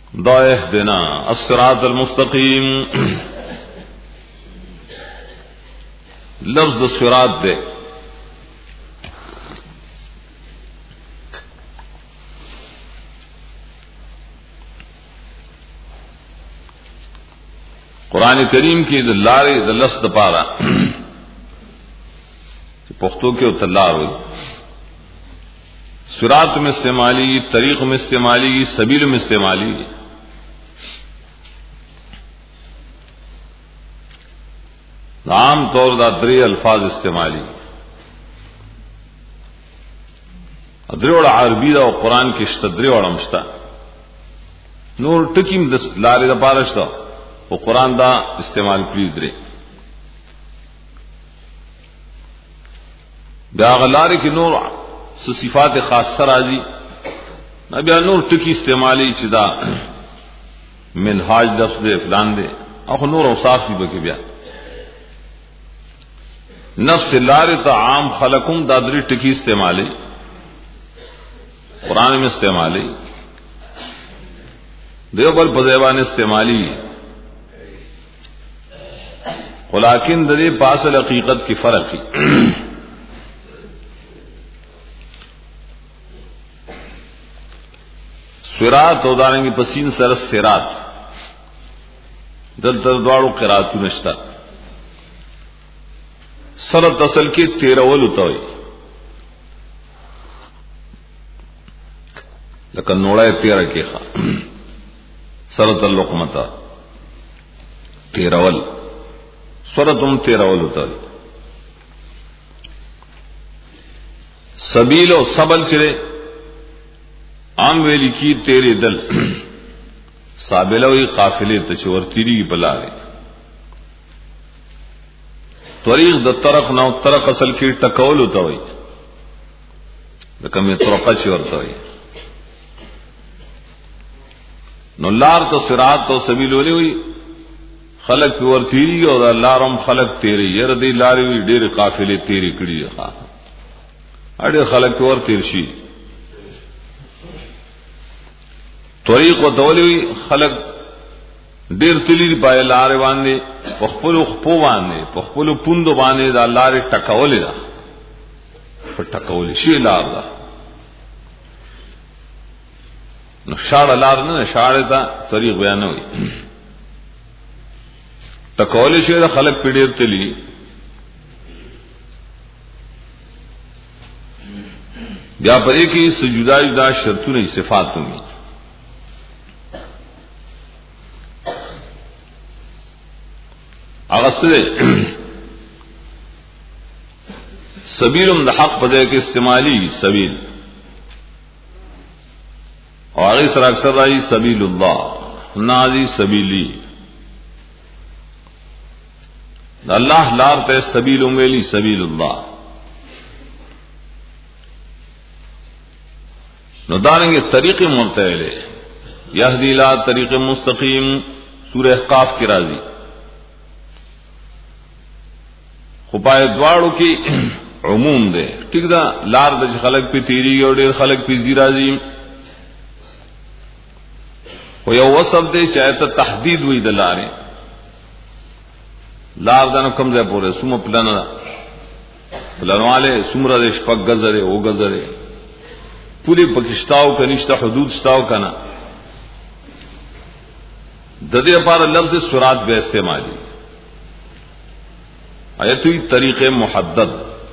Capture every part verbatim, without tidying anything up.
دا اهدنا الصراط المستقیم لفظ الصراط دے قرآن کریم کی لارے لفظ دپارا پختوں کے اتلار ہوئی صراط میں استعمالی طریق میں استعمالی سبیل میں استعمالی عام طور دا درې الفاظ استعمالی درې وړ عربی دا او قرآن کې شته درې وړ مشتا نور ټکیم د لارې د پاره شته او قرآن دا استعمال کړی درې دا غلارې کې نور صفات خاصه راځي نبي نور ټکی استعمالي چې دا منهاج لفظ فلان دے او نور اوصاف بھی بکې بیا نفس لار تا عام خلقم دادری ٹکی استعمالی قرآن میں استعمالی دیو بل پزیبان استعمالی ولیکن ددی پاسل حقیقت کی فرق ہی سرات او دارنگی پسین سرس سرات دل تر دوارو قراتو نشتا سرت اصل کی تیرول ہوئی لیکن نوڑا تیرہ کے خواہ سرت اللقمتا تیرول سرتم تیرول ہوتا ہوئی سبیل و سبل چرے عام ویلی کی تیرے دل سابلوی قافلے تچور تیری کی بلا رہے طریق د طرف نو طرف اصل کی ټکول ہوتا ہوئی لکه می طرقه چی ورته وي نو لار تو صراط تو سبیل ولي وي خلق په ورتيري او لارم خلق تیری ير دی لاري وي ډېر قافله تیری کړي ښا اړ خلق په ورتير شي طریق او دولي خلق ډیر تلی پای لار باندې خپل خپو باندې خپل پوند باندې دا لار ټکولې ده په ټکولې شي لار ده نو شاړه لار نه شاړه دا طریق بیان وي ټکولې شي دا خلک پیډیر تلی بیا پرې کې سجدا دا شرطونه صفاتونه اغسطے سبیل د حق پدے کے استعمالی سبیل اور آگے سر اکثر رائی سبیل اللہ نازی سبیلی اللہ لار تے سبیل انگیلی سبیل اللہ نداریں گے طریق مرتعلے یہدی لا طریق مستقیم سورہ احقاف کی راضی خپای دواړو کې عموم ده ٹھیک ده لار د خلق په تیری او ډیر خلق په زیرازي خو یو وصف ده چې ته تحدید وې د لارې لار دنه کوم ځای پورې سوم پلان پلانواله سومره د شپږ غزره او غزره پوری پاکستان کنيشته حدود شتاو کنه د دې لپاره لفظ سرات به استعمالي ایتوی طریق محدد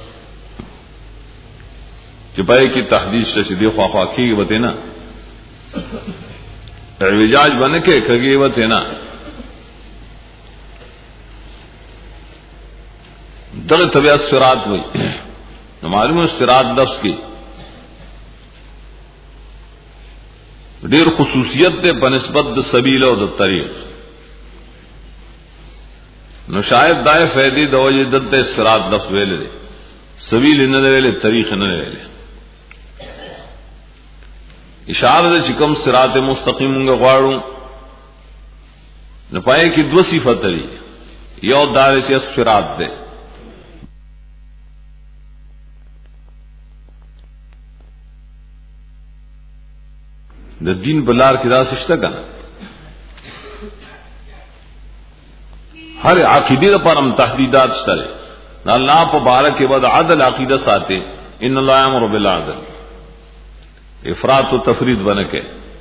چپائے کی تحدید شدی خواہ کی وتے نا اعوجاج بن کے کگی وتے نا دل طبیعت صراط ہوئی معلوم صراط لفظ کی ډیر خصوصیت دے بنسبت د سبیل او د طریق نو شاید دای فائدې د وجه دلته صراط لفظ ویل دي سبیل نه ویل طریق نه ویل اشاره د چکم صراط مستقیم غواړو نه پای کې دو صفات لري یو دار چې صراط ده د دین بلار کې راسشته کنه ہر عقیدے پر ہم تحدیدات شترے اللہ پبارک کے بعد عدل عقیدہ ساتے ان اللہ یامر بالعدل افراط و تفرید بن کے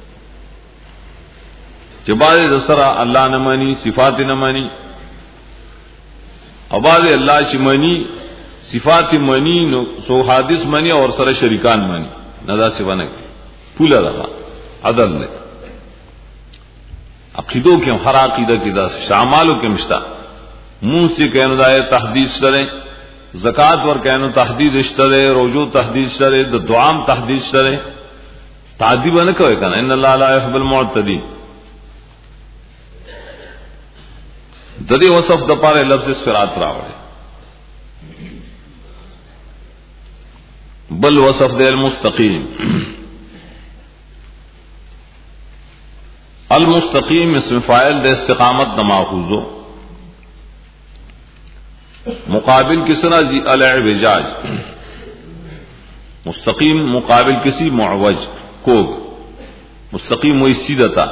جباد دسرا اللہ نہ مانی صفات نہ مانی اباد اللہ چ منی صفات منی نو سو حادث منی اور سر شریکان منی ندا سے بن کے پھولا رہا عدل نے عقیدوں کے ہر عقیدہ کی دس شامالوں کے مشتا منہ سے کہنا دائے تحدید کریں زکات ور کہنا تحدید اشترے روزو تحدید اشترے دعام تحدید اشترے تعدیب نہ کوئی کہنا ان اللہ لا يحب المعتدین ددی وصف دپارے لفظ صراط راوڑے بل وصف دے المستقیم المستقیم اسم فاعل دے استقامت نہ ماخوذ ہو مقابل کسنا جی الاعوجاج مستقیم مقابل کسی معوج کوگ مستقیم وہی سیدھا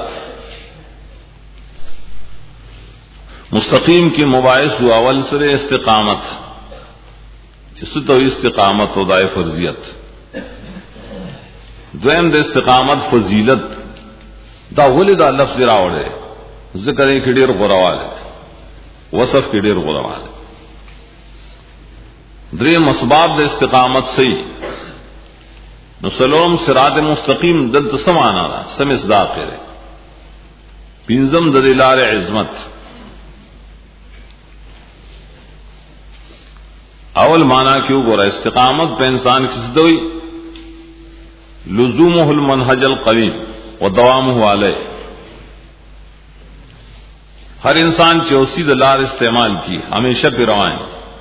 مستقیم کی مباعث ہوا اول سر استقامت جس تو استقامت و دائے فرضیت دویم دے استقامت فضیلت دا ولد دا لفظ راوڑے ذکر کی ډیر غروال وصف کی ډیر غروال دریم اسباب دے استقامت صحیح نسلوم صراط مستقیم دلت سمانا را سم اصداق کرے پینزم دلالار عظمت اول معنی کیوں گورا استقامت پہ انسان کی صدوی لزومہ المنہج القویم و دوامہ علیہ ہر انسان چوسی دلار استعمال کی ہمیشہ پہ روائیں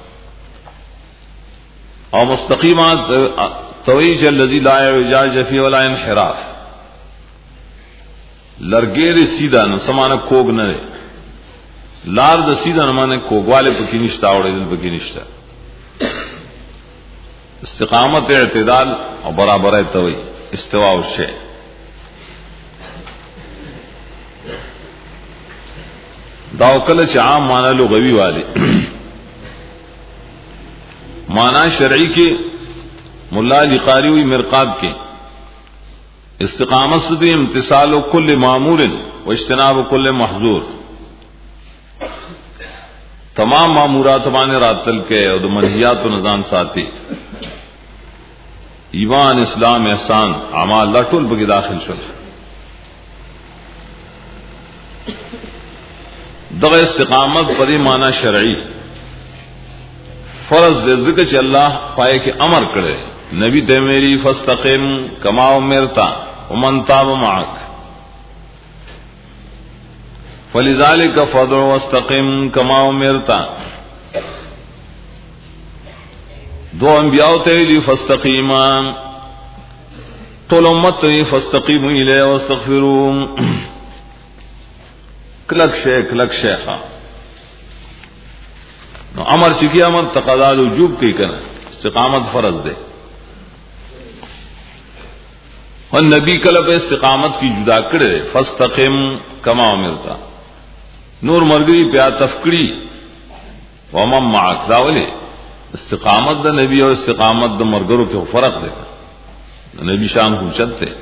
اور مستقیمات تویج الذی لا اعوجاج فی ولا انحراف لرگیر سیدھا نہ سمانا کوگ نہ لار د سیدھا نہ مانے کوگ والے پکی نشتا اور دل پکی نشتا استقامت اعتدال اور برابر ہے توئی استواء الشیء داو کل چ عام معنی لغوی والے معنی شرعی کے ملا علی قاری ہوئی مرقات کے استقامت سے امتثال کل معمور و اجتناب کل محظور تمام معمورات بانے راتل کے اور منہیات و نظام ساتھی ایمان اسلام احسان اعمال لٹول بگی داخل شل دغ استقامت پری معنی شرعی فرض دے ذکر چ اللہ پائے کہ امر کرے نبی تے میری فاستقم کما امرتا ومن تاب معك فلذلك فادع واستقم كما امرتا دو انبیاء تے لی فاستقیما طول امت تے فاستقیموا الیہ واستغفروا کلک شیخ کلک شیخا نو امر چکی امر تقاضا وجوب کی کرنا استقامت فرض دے اور نبی کلب استقامت کی جدا کرے فاستقم کما امرتا نور مرگری پیا تفکری ومن معك داولے استقامت دا نبی اور استقامت دا مرگروں کے فرق دے نبی شان حجت تھے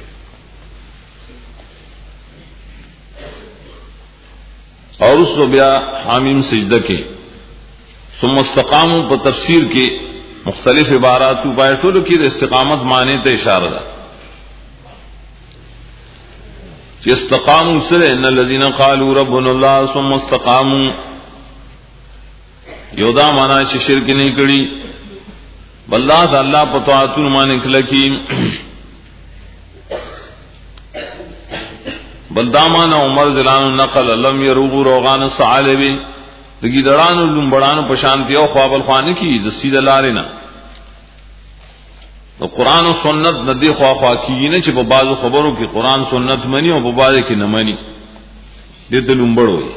اور اس کو بیا حامیم سجدہ کے ثم استقاموا پر تفسیر کے مختلف عبارات بایٹول کی استقامت معنی تے اشارہ دا کہ استقاموا سرے ان الذين قالوا ربنا الله ثم استقاموا یودا مانا چ شرک نہیں کڑی واللہ تعالی پتوات معنی کلکی بلدامان عمر زلان نقل لم يروغ روغان الصعالبی دگی دڑان لمبڑان پشانتی او خواب الخوانی کی دسید لارینا تو قرآن و سنت ندی خواہ خواہ کی نے چھ بعض خبروں کی قرآن سنت منی اور بعض کی نہ منی دے لمبڑ ہوئی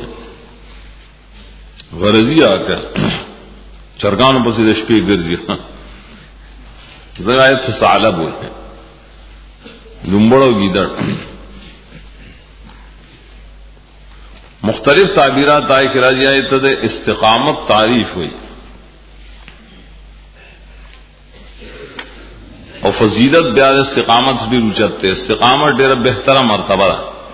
غرضی آ کر چرگانوں پر سے شپے گرجی ذرائط ثعلب ہوئی لمبڑوں کی دڑ मुख्तलिफ ताबीरात आए कि राजी आए तद इस्तिकामत तारीफ हुई और फजीलत ब्याज इस्तिकामत भी रुचते इस्तिकामत डेरा बेहतरा मरतबा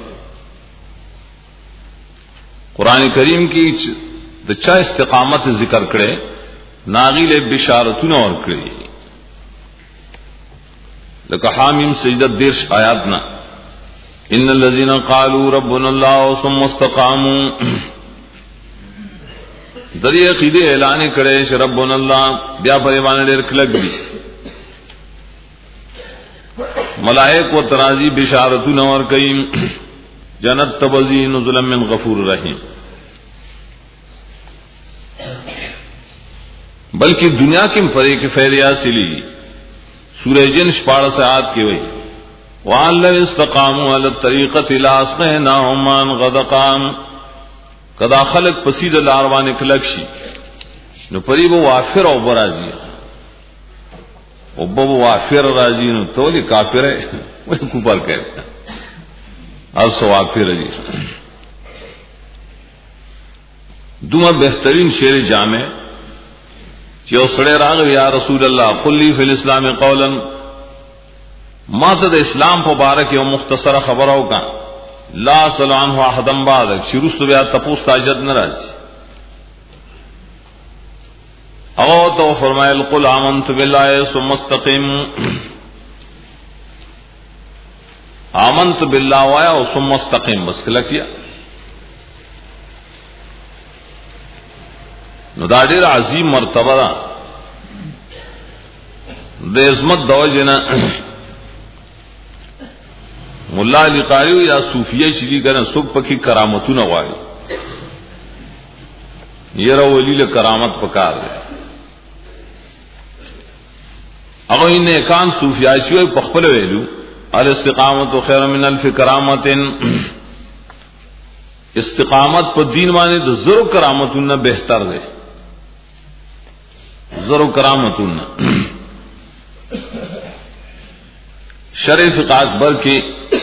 कुरान करीम की दच्चा इस्तिकामत जिक्र करे नागिल बिशारतुन और करे लका हामीम सजदा देश आयातना इन्नल लज़ीना क़ालू रब्बुना अल्लाह सुम्मा इस्तक़ामू दरिया क़ीदे ऐलान करे कि रब्बुना अल्लाह ब्या परिवान डेर क्लग भी मलाइक व तराजी बिशारतुन और कईम जन्नत तबज़ी नुज़ुलन मिन गफूर रहीम बल्कि दुनिया की फरे के फैलिया सिली सूरह जिन पाड़ से आद की वही वाल्लव इस्तकामू अला तरीक़त लास्क़ैनाहुम माअन गदक़ान कदा खलक पसीद लारवान कलक्षी न परी वो वाफिर और बराजी वो वाफिर राजी न तोली काफिर है वही कुपर कहते असो वाफिर जी दुमा बेहतरीन शेर जामे जो सड़े राग या रसूल अल्लाह कुल्ली फिल इस्लाम कौलन मातद इस्लाम मुबारक यो मुख्तसर खबरों का ला सलान हुआ हदम बाद शुरू सुबह तपूस ताजद नराज अगो तो फरमायल कुल आमंतु बिल्लाहि सुम्मा इस्तक़िम आमंतु बिल्लाहि वाया और सुम्मा इस्तक़िम बस किला किया नुदाडिर अजीम मर्तबा देजमत दौजना मुल्ला अली कारी या सूफिया शरी कर सुख पकी करामतू न वाली ये रो वलील करामत पकार है अगर इन्हें एकान सूफियाशी पखपल वेलू अल इस्तिकामत खैर मिन अल्फ करामतिन इस्तिकामत पर दीन माने तो जरूर करामतुन न बेहतर दे जरूर करामतुन शरीफ अकबर की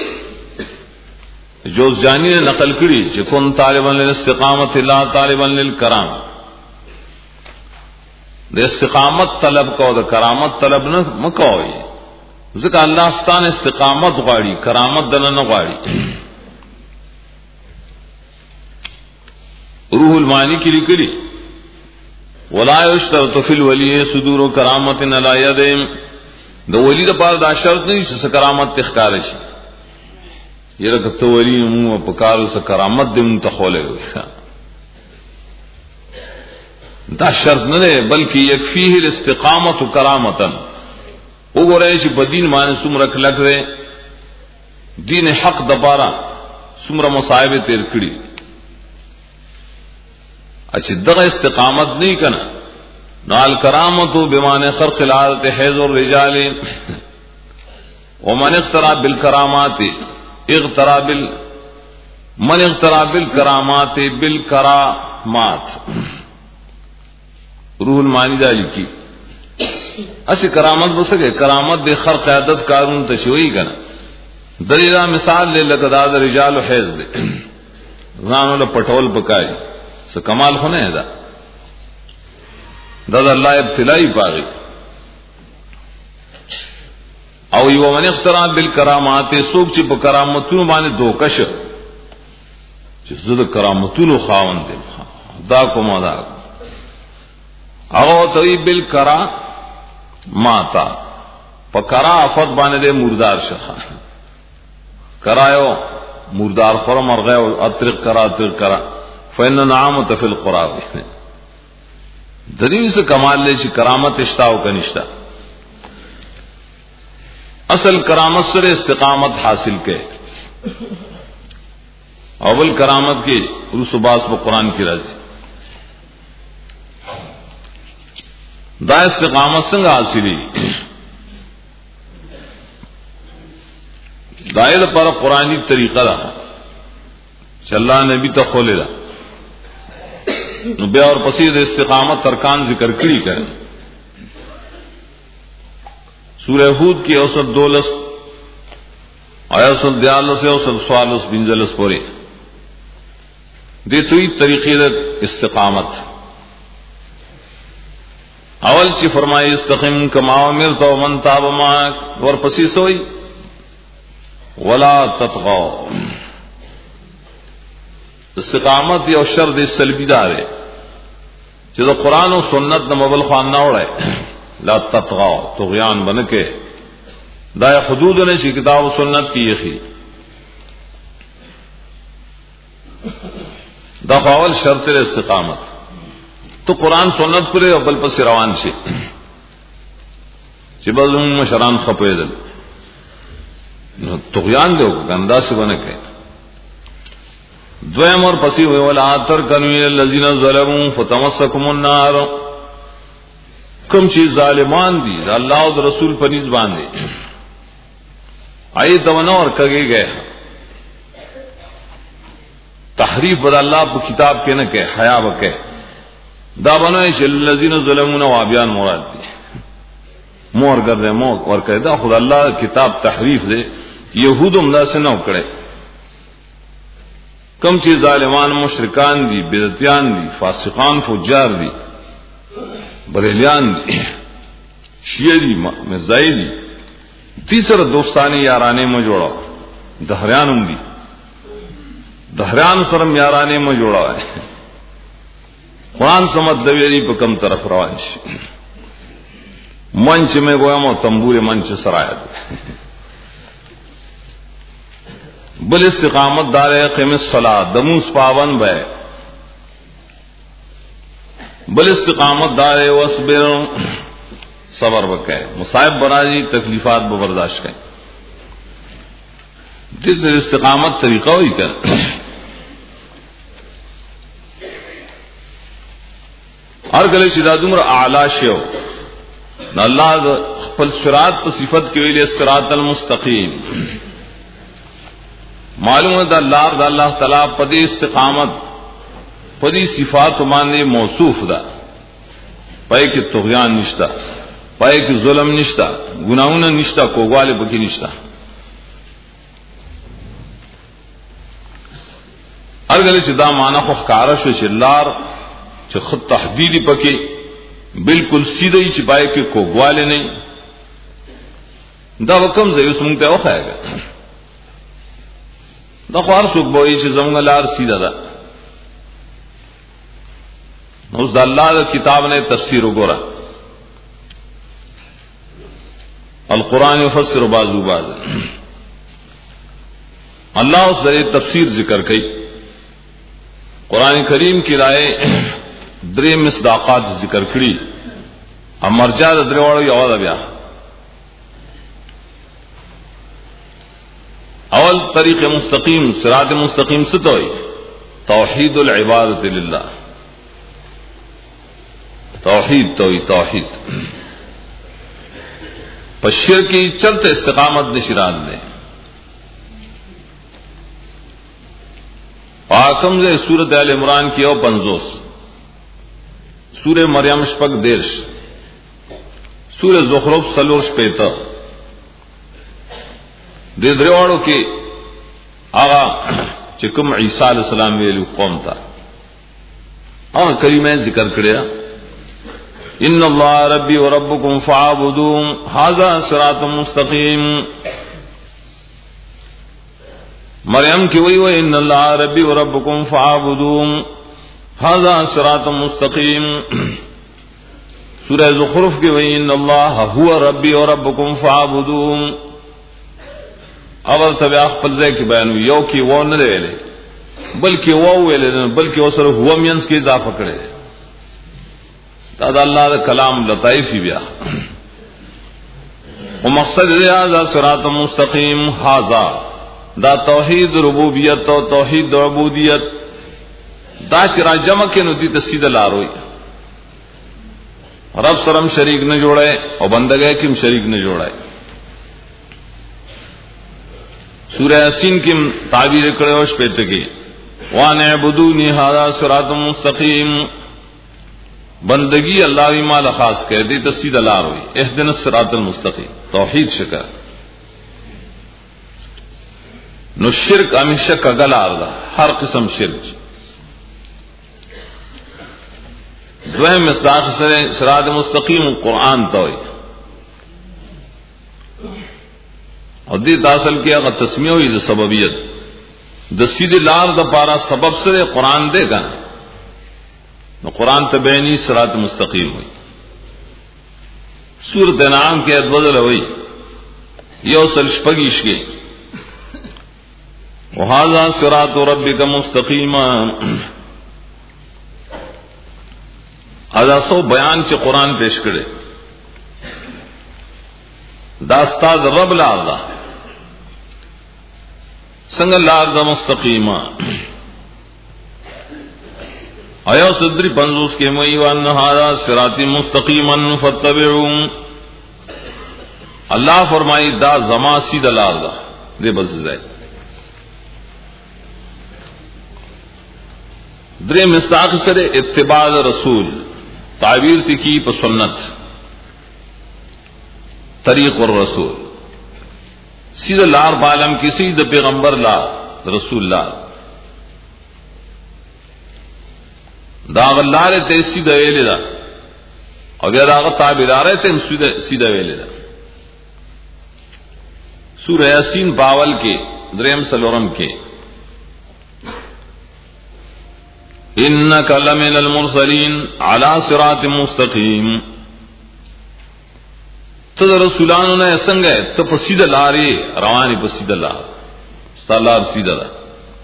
जो जानी ने नकल करी चिकुन तालिबन लिल इस्तिकामत ला तालिबन लिल कराम दे इस्तिकामत तलब को दे करामत तलब न मको जिक अल्लाह स्तान इस्तिकामत गाड़ी करामत दन न गाड़ी रूहुल मानी की लिखली वला युश्तरतु फिल वली सुदूर करामत अला यदिम दो वली द पार दा शर्त नहीं से करामत इख्तियार है ये रख तो वली मुंह पकार से करामत दे मुंह तखोले दा शर्त न दे बल्कि यकफीह अल इस्तिकामत करामतन वो गो रहे बदीन माने सुमर लग रहे दीन हक दबारा सुमर मसाइब तेर कड़ी अच्छी दगा इस्तिकामत नहीं करना नाल करामत बेमाने खर्क लालत हैज और रिजाल वमन इख्तरा बिल करामात इख्तरा बिल मन इख्तरा बिल करामात बिल करामात रूहुल मानिदा लिखी असी करामत बसके करामत दे खर्क आदत कारून तशोई करना दलीला मिसाल ले लगदाद रिजाल हैज दे जानो पटोल पकाई सो कमाल होने है दा दादा अल्लाह इब्तिलाई पागी और यो मन इख्तरा बिल करामात सूक ची करामतुन माने दो कश जुद करामतुन खावन दे दा को मदा अगो तो बिल करा माता पकरा आफत बाने दे मुर्दार शखा करायो मुर्दार खोर मर गए अतरिक करा अतरिक करा फैन नाम तफिल खुराब दलील से कमाल ले करामत इश्ताओ का निश्ता असल करामत सर इस्तिकामत हासिल के अव्वल करामत की रुसुबास व कुरान की राजी दा इस्तिकामत संग हासिली दायद पर कुरानी तरीका रहा चल्ला नबी तो खोले रहा ब्या और पसीद इस्तिकामत तरकान जिक्र करी करें सूरह हूद की औसत दोलस औसत दयालस औसत स्वालस बिंजलस पोरे دیتوی طریقے دا استقامت. اول چی فرمائی استقم کما امرت ومن تاب معک، ورپسی سوئی ولا تطغوا. استقامت یا شرط سلبی دارے جو قرآن و سنت نہ مبل خوان نہ اڑے. لا تطغوا طغیان بن کے دا حدود نے شی کتاب و سنت کی یخی دا اول شرط استقامت. تو قرآن سنت پر بل پس روان شي چې بل مشران خپېدل نو طغیان دیو گندا سے بن کے. دویم اور پسی ہوئے ولا ترکنوا الذین ظلموا فتمسکم النار. کم چیز ظالمان دی دا اللہ اور رسول پر نیز باندھے آئی تونا اور کگے گئے تحریف بدا اللہ پر کتاب کے نہ کہ حیا بکے دا بنائے چل الذین ظلمون وابیان مراد دی مور کر دے مور اور کہے دا خدا اللہ کتاب تحریف دے یہودم دا سے نہ اکڑے. کم چیز ظالمان مشرکان دی بدعتیان دی فاسقان فجار دی بریلیان دی شیعہ دی مرزائی دی. تیسرا دوستانی یارانے میں جوڑا دہریانم دی دہریان سرم یارانے میں جوڑا ہے. قرآن سمت دویری پہ کم طرف روانش منچ میں گویا مو تمبور منچ سرایت. بل استقامت دار قیم الصلاۃ دموس پابند بے. بل استقامت دار وصبر صبر بکے مصائب بنا جی تکلیفات برداشت کریں. جس استقامت طریقہ ہوئی کر ہر گلے شدہ دمر اعلی شیو نہ اللہ خپل صراط صفت کے لیے صراط المستقیم معلوم ہے. دا اللہ دا اللہ تعالی پدی استقامت پدی صفات مانے موصوف دا پائے کہ طغیان نشتا پائے کہ ظلم نشتا گناہوں نشتا کوگوالے بکی نشتا. ہر گلے سے دا مانا خو خکارش و چلار چھ خود تحدیدی پکی بالکل سیدھے چھ پائے کہ کوگوالے نہیں دا وکم زیوس منگتے او خائے گا دا خوار سوک بوئی چھ زمگا لار سیدھا دا. اس دا اللہ دا کتاب نے تفسیر گورا القرآن یفسر بعضو بعض. اللہ اس ذریعے تفسیر ذکر کئی. قرآن کریم کی رائے درے مصداقات ذکر کری اب مرجع درے واڑو یواد بیا. اول طریق مستقیم صراط مستقیم ستوئی توحید العبادت للہ. توحید توئی توحید پشیر کی چلتے استقامت نشران دے. پاکم سے سورت آل عمران کی او پنزوس سورہ مریم شپک دیرش سورہ زخرف سلورش پیتا دے دریوڑوں کے آغا چکم عیسیٰ علیہ السلام ویلو قوم تا آغا کریمیں ذکر کریا ان اللہ ربی و ربکم فعابدون ھذا صراط مستقیم. مریم کی وہی وہ ان اللہ ربی و ربکم فعابدون ھذا صراط مستقیم. سورہ زخرف کی وہی ان اللہ هو ربی و ربکم فعابدون. اول تبع خپل ځای کې بیان یو کې و نه ویلې بلکې و ویلې بلکې وسره هو مینس کې اضافه کړي. دا اللہ دا کلام لطائفی بیا ومقصد هذا صراط مستقیم هذا دا توحید ربوبیت و توحید عبودیت دا شرا جمع کے نو دی تسید لاروئی رب سرم شریک نہ جوڑے اور بندگے کم شریک نہ جوڑے. سورہ یاسین کی تعبیر کرے ہوش پیتے کی وان اعبدونی ھذا صراط مستقیم. بندگی اللہ وی مال خاص کہہ دی تسید لار ہوئی اہدنا الصراط المستقیم توحید شکر نو شرک ہمیشہ کا گلا ہر قسم شرک دویم مصداق سره صراط مستقیم قرآن ته وي او دې تاسل کې هغه تسمیه وي د سببیت د سیده لار د پارا سبب سره قرآن دے گا نو قرآن ته بینی صراط مستقیم وي سورۃ انعام کې ادوذل وي یو سل شپږیش کې وهذا صراط ربک مستقیما ادا سو بیان چې قرآن پیش کړي دا استاد رب لار دا څنګه لار دا مستقیما آیا صدری پنځوس کې مې وان هذا صراط مستقیما فتبعوا الله فرمایي دا زما سیده لار دا دې بس ځای درې مستاق سره اتباع رسول تعبیر کی په سنت طریق الرسول سیدہ لار بالم کی سیدہ پیغمبر لا رسول لا داغ لار ته سیدہ ویل دا او بیا داغ تعبیرار ته سیدہ سیدہ ویل دا سورہ یاسین باول کې دریم سلورم کې انک لمن المرسلین علی صراط مستقیم تو رسولانو نے څنګه ته په سیده لارې رواني په سیده لار ستلار سیده ده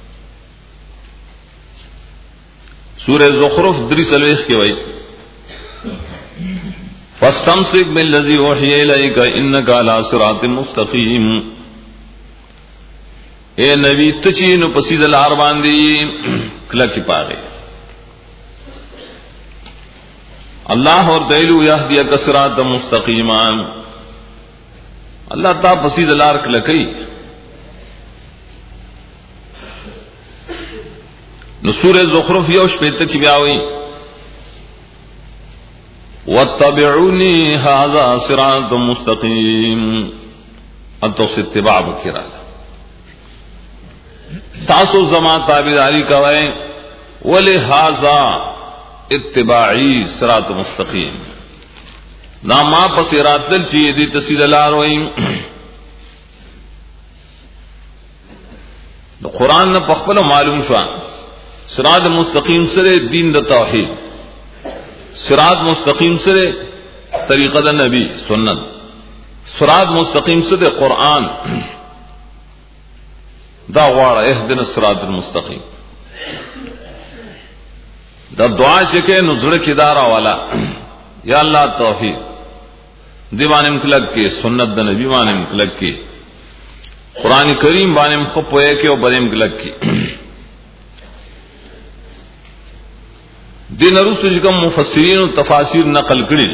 سورہ زخرف درې سلويخ کې وایي فاستمسك بالذي اوحي اليك انك على صراط مستقيم اے نبی تچینو په سیده لار باندې کله کې پاره اللہ اور دیلو یهدیک صراط مستقیما اللہ تا پسید لار کلکی نو سورہ زخرف یوش پیت کی بیاوی واتبعونی هذا صراط مستقیم انتو اتباع بکرا تاسو زما تابعداری کوئے ولہذا اتباعی صراط مستقیم ناما پس راتل چی دی تسید لار وئی قرآن نے پخپل معلوم شو صراط مستقیم سره دین د توحید صراط مستقیم سره طریقہ د نبی سنت صراط مستقیم سره قرآن دا غواړه اهدنا الصراط المستقیم دا دعا چکے نزڑ کی دارا والا یا اللہ توحید دیوان امکلک کے سنت دا نبی وان امکلک کے قرآن کریم بان امخب ہوئے کے اور بد امکلک کی دین رسو جکم مفسرین و تفاسیر نقل کری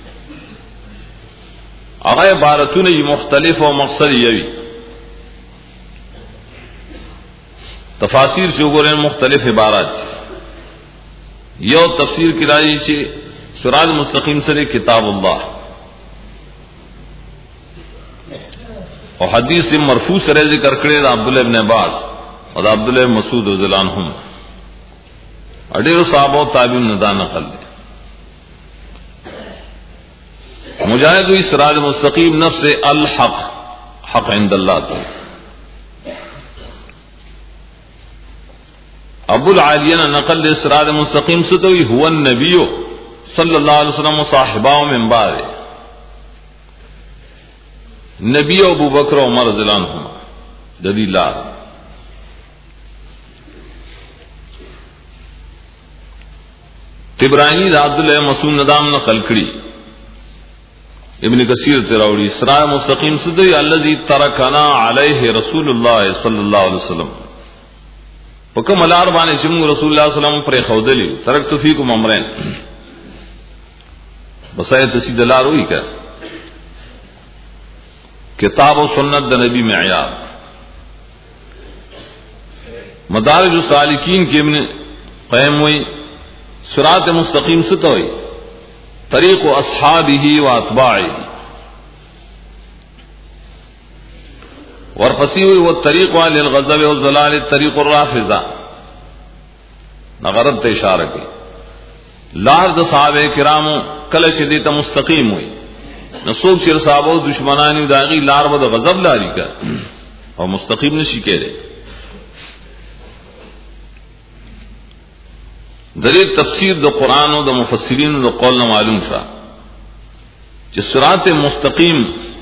اغای بارتون یہ مختلف و مقصد یوی تفاسیر سے گورین مختلف عبارات یو تفسیر کی راجی چی صراط مستقیم سے کتاب اللہ اور حدیث سے مرفوع سرے ذکر کرے دا عبداللہ ابن عباس اور دا عبداللہ مسعود رضی اللہ عنہم اڈیر صحابہ و تابعین ندا نقل دے مجاہد ہوئی صراط مستقیم نفس الحق حق عند اللہ تو ابو العالیہ نے نقل دے صراط مستقیم سے تو هو النبی صلی اللہ علیہ وسلم صاحبہ من بعد نبی ابو بکر و عمر رضی اللہ عنہما دلیل تبرانی دا عبداللہ مسعود ندام نقل کری ابن کثیر تراوڑی صراط مستقیم سے تو الذی ترکنا علیہ رسول اللہ صلی اللہ علیہ وسلم وکم الار بانے چم رسول اللہ صلی اللہ علیہ وسلم پر خودلی ترکت فیکم امرین بسایت سید لار ہوئی کیا کتاب و سنت دا نبی معیار مدارج السالکین کے ابن قیم ہوئی صراط مستقیم سے تو ہوئی طریق اصحابہ و اتباعہ ورپسی ہوئی وہ طریق والی الغضب والضلال طریق الرافضہ نغرب تے اشارہ کی لار د صحابه کرامو کله چې دې ته مستقیم وي نو څوک چې صحابه دشمنانی داغي لار به د غضب لاري کا او مستقیم نشي کېږي. د دې تفسیر د قران او د مفسرین د قول نه معلوم شو چې صراط مستقیم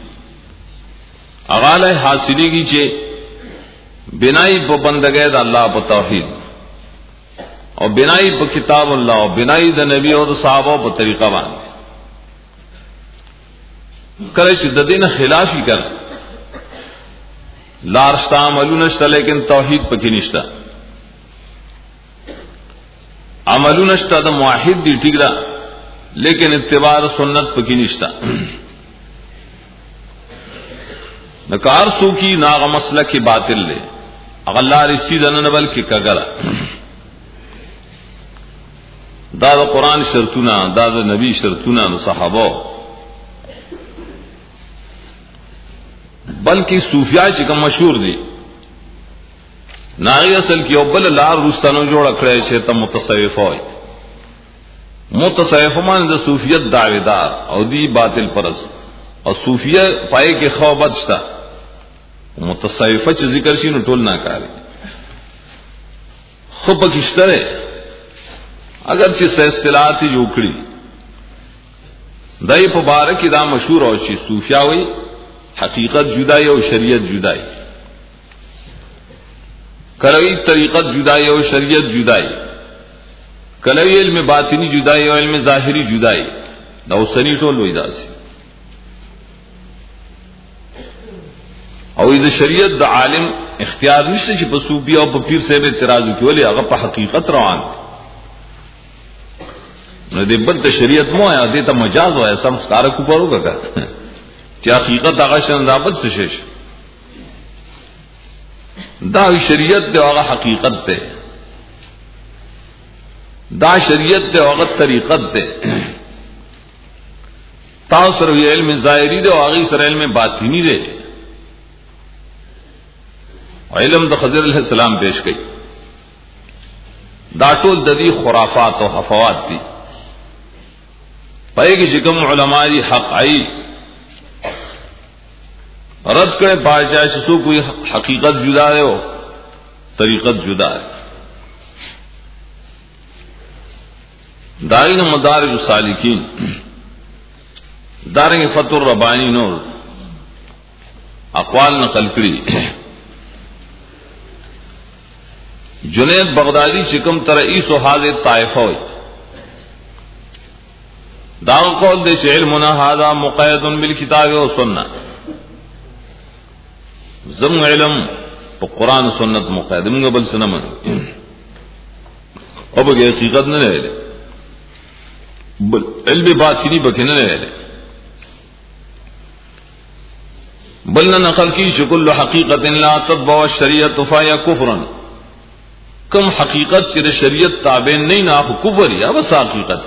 اغاله حاصلېږي چې بنای په بندګۍ د الله په توحید او بنای په کتاب الله او بنای د نبی او د صحابه په طریقه باندې. کله چې د دین خلافی کړ لارشتا عملونه شته لیکن توحید پکې نشته، عملونه شته د موحد دی ټیک ده لیکن اتباع سنت پکې نشته. نکار سو کی ناغ مسلک باطل لے اغلا رسی دنن بلکہ کگلا دا دا قرآن شرطونا دا دا نبی شرطونا دا صحابہ بلکہ صوفیاء چکم مشہور دی ناغی اصل کی اوبل لار روستانو جوڑا کڑے چھتا متصوف ہوئی. متصوف مان دا صوفیت دعویدار او دی باطل پرس اور صوفیت پائے کے خوبت شتا متصوفه چې ذکر شي نو ټول نه کاری خو پکشتره اگر چې سه اصطلاحات جوړ کړي دای په باره کې دا مشهور او شي صوفیاوی حقیقت جدای او شریعت جدای کړي طریقت جدای او شریعت جدای کړي علم باطنی جدای او علم ظاهری جدای دا وسنی ټول وې داسي او د شریعت د عالم اختیار نشته چې په صوفي او په پیر صاحب اعتراض وکړي هغه په حقیقت روان نو دې بد شریعت مو یا دې ته مجاز وای سم ښکارا کو پروګه چې حقیقت هغه شندابت څه شي دا شریعت د هغه حقیقت ده دا شریعت د هغه طریقت ده تاسو سره علم ظاهری ده او هغه سره علم باطینی ده. علم د خضر علیہ السلام پیش کړي دا ټول د دې خرافات او حفوات دي پای کې چې کوم علما دي حق ای رد کړي پاجا چې څو کوئی حقیقت جدا ہے او طریقت جدا ہے. دارین مدارج السالکین دارنګ فتح الربانی نور اقوال نقل کړي. جنید بغدادی شکم ترئیس و حاضر طائفہ ہوئی داغ قول دے چھ علمنا هذا مقید بالکتاب و سنت زم علم پا قرآن و سنت مقید منگا بل سنمن اب اگر حقیقت نہ لے لے بل علم باطنی بکی نہ لے لے بلنا نقل کی شکل حقیقت لا تتبع الشریعت فایا کفرا کم حقیقت چې شریعت تابع نه نه خو کفر یا بس حقیقت.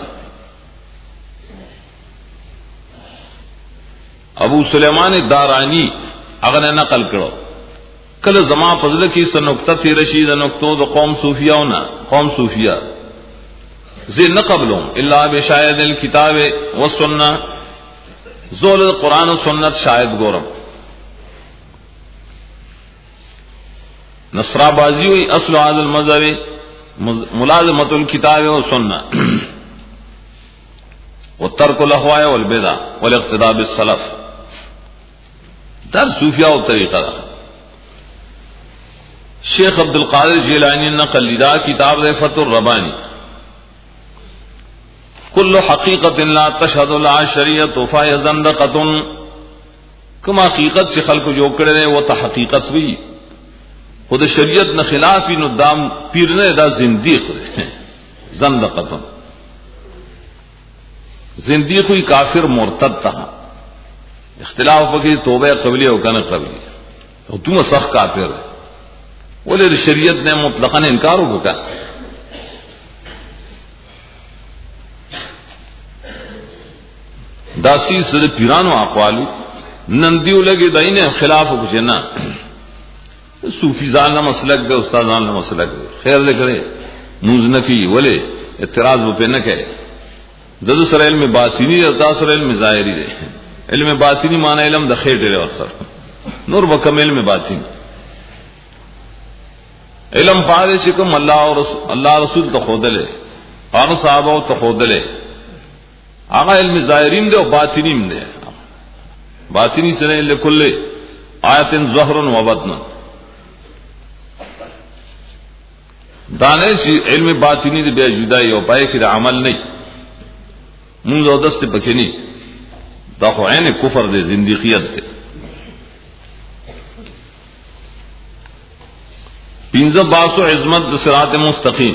ابو سلیمان دارانی هغه نقل کړو کله زما فضل کې سنقطه تی رشید نقطو د قوم صوفیاونه قوم صوفیا زه نه قبلهم الا بشاهد الكتاب والسنه زول قرآن و سنت شاهد ګورم. نصرا بازی ہوئی اصل هذا المذهب ملازمۃ الکتاب والسنہ وترک الاهواء والبدع والاقتداء بالسلف در صوفیاء و طریقہ. شیخ عبد القادر جیلانی نقل لدا کتاب فتح الربانی کل حقیقت لا تشهد لها شریعت فهي زندقۃ کما حقیقت سے خلق جو کڑے وہ تو حقیقت ہوئی خود شریعت نہ خلافی نو دام پیر نے دا زندیق زندقۃ زندیق ہوئی کافر مرتد تھا اختلاف بکی توبہ قبلی او کنا قبلی او تم سخت کافر ہے ولی شریعت نے مطلقاً انکار ہو کا داسی سر پیرانو اقوالو نندیو لگے دائنے خلاف ہو کچھ نا صوفی زان نہ مسلک دے استاد زان نہ مسلک دے خیر دے کرے موز نہ کی ولے اعتراض وہ پہ نہ کہے دغه سره علم باطینی او تاسو سره علم ظاهری دی. علم باطینی معنی علم د خیر دی ور سره نور وکم علم باطینی علم پاره چې کوم الله او رسول الله رسول ته خودله او صحابه ته خودله هغه علم ظاهرین دی او باطینیم دی. باطینی سره لکل آیت ظهر و بطن دانه چې علم باطینی دی بیا جدای او پای کې د عمل نه مونږ او دسته پکې نه دا خو عین کفر دی زندقیت دی. پینځه باسو عظمت د صراط مستقیم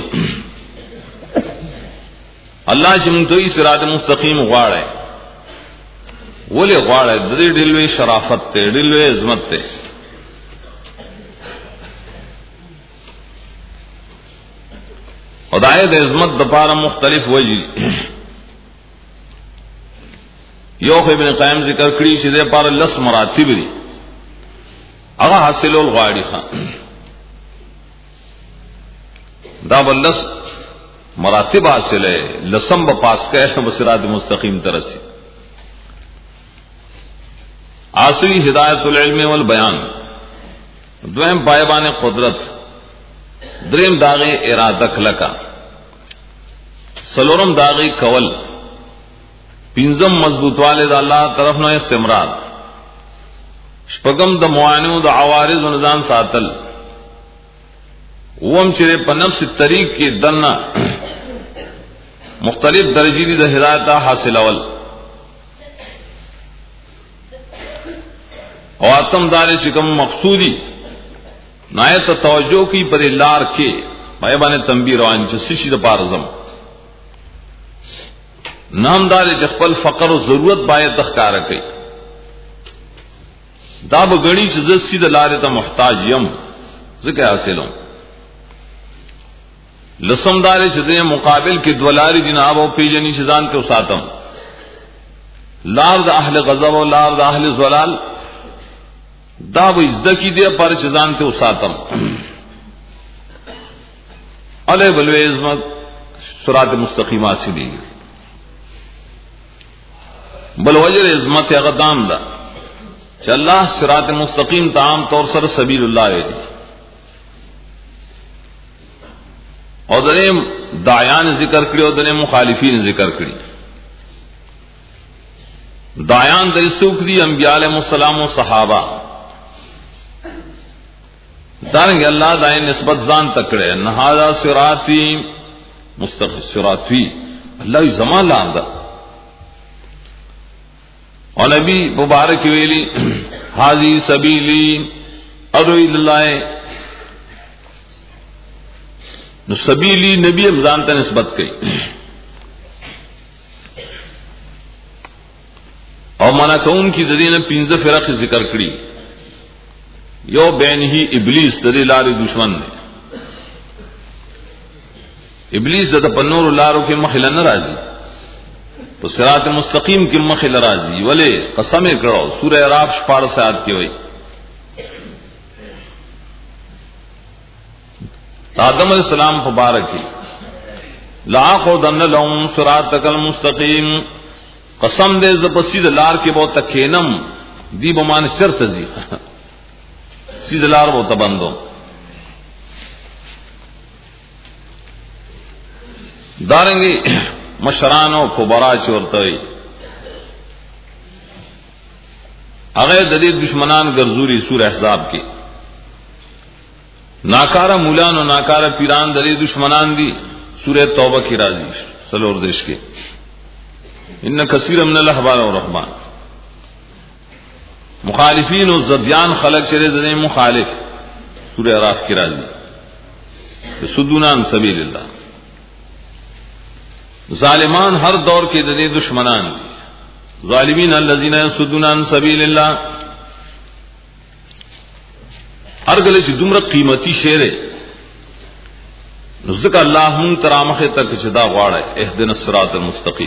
الله چې موږ ته صراط مستقیم غواړي ولې غواړي د دې ډېلوي شرافت ته ډېلوي عظمت ته خدای د عظمت د لپاره مختلف وجې یو ابن قیم ذکر کړی چې د لپاره لس مراتب دي هغه حاصلول غواړي خان دا بلس مراتب حاصل ہے لسم بپاس کیسے بصراط مستقیم ترسی آسوی ہدایت العلم والبیان دویم بایبان قدرت دریم داغی ارادہ کلکا سلورم داغی کول پینزم مضبوط والد اللہ طرف نو استمرار شپگم د معانو د عوارض و نظام ساتل وم چرے په نفس طریق کې دنا مختلف درجې دي د هدایت حاصل اول او اتم دار چې کوم مقصودی نایت توجه کی پر لار کې پای باندې تنبیه روان چې سشي د پارزم نامدار چې خپل فقر او ضرورت باید تخکار کوي دا به غړي چې د سید لارې ته محتاج یم ځکه حاصلوم لسم دارے چدے مقابل کے دولاری جناب او پیجنی شزان کے اساتم لار دا اہل غضب و لار دا اہل زلال دا و ازدکی دے پر شزان کے اساتم علیہ بلوے عظمت صراط مستقیمہ سے دی بل وجر عظمت اغدام دا چا اللہ صراط مستقیم تا عام طور سر سبیل اللہ ہے دی اور دریم دایان ذکر کړي او دریم مخالفین ذکر کړي. دایان د سوق دي انبیاء علیهم السلام او صحابه دانګ الله دای نسبت ځان تکړه نه هاذا صراطی مستقیم صراطی الله زمان لاند او نبی مبارک ویلی حاذی سبیلی ادعو الی اللہ نو سبیلی نبی امزان تا نسبت کئی اور مانا کون کی ددین پینز فرق ذکر کری یو بین ہی ابلیس ددی لار دشمن نے ابلیس دد پنور لارو کے مخل ناراضی تو صراط مستقیم کے مخل راضی ولے قسم کرو سورہ اعراف شپاڑھ سے آیت کی ہوئی آدم علیہ السلام مبارکی لاقعدن لهم صراطک المستقیم قسم دے زبسید لار کے بہت تکینم دی بمان شرط زی سید لار بہت بندو دارنگی مشرانو کبرا چورتوئی اغیر ددید دشمنان گرزوری سور احزاب کی ناکارا مولان و ناکارا پیران دری دشمنان دی سورہ توبہ کی راضی سلور دیش کے ان کثیر من الاحبار و رحمان مخالفین و زدیان خلق چرے دنے مخالف سورہ اعراف کی راضی سدون عن سبیل اللہ ظالمان ہر دور کے دنے دشمنان دی ظالمین الذین یصدون عن سبیل اللہ ہر گلے سے دمر قیمتی شعر ہے ذکر اللہ من ترامخ تک چدا غواڑ ہے اهدنا الصراط المستقیم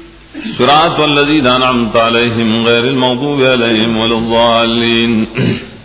صراط الذین انعمت علیہم غیر المغضوب علیہم ولا الضالین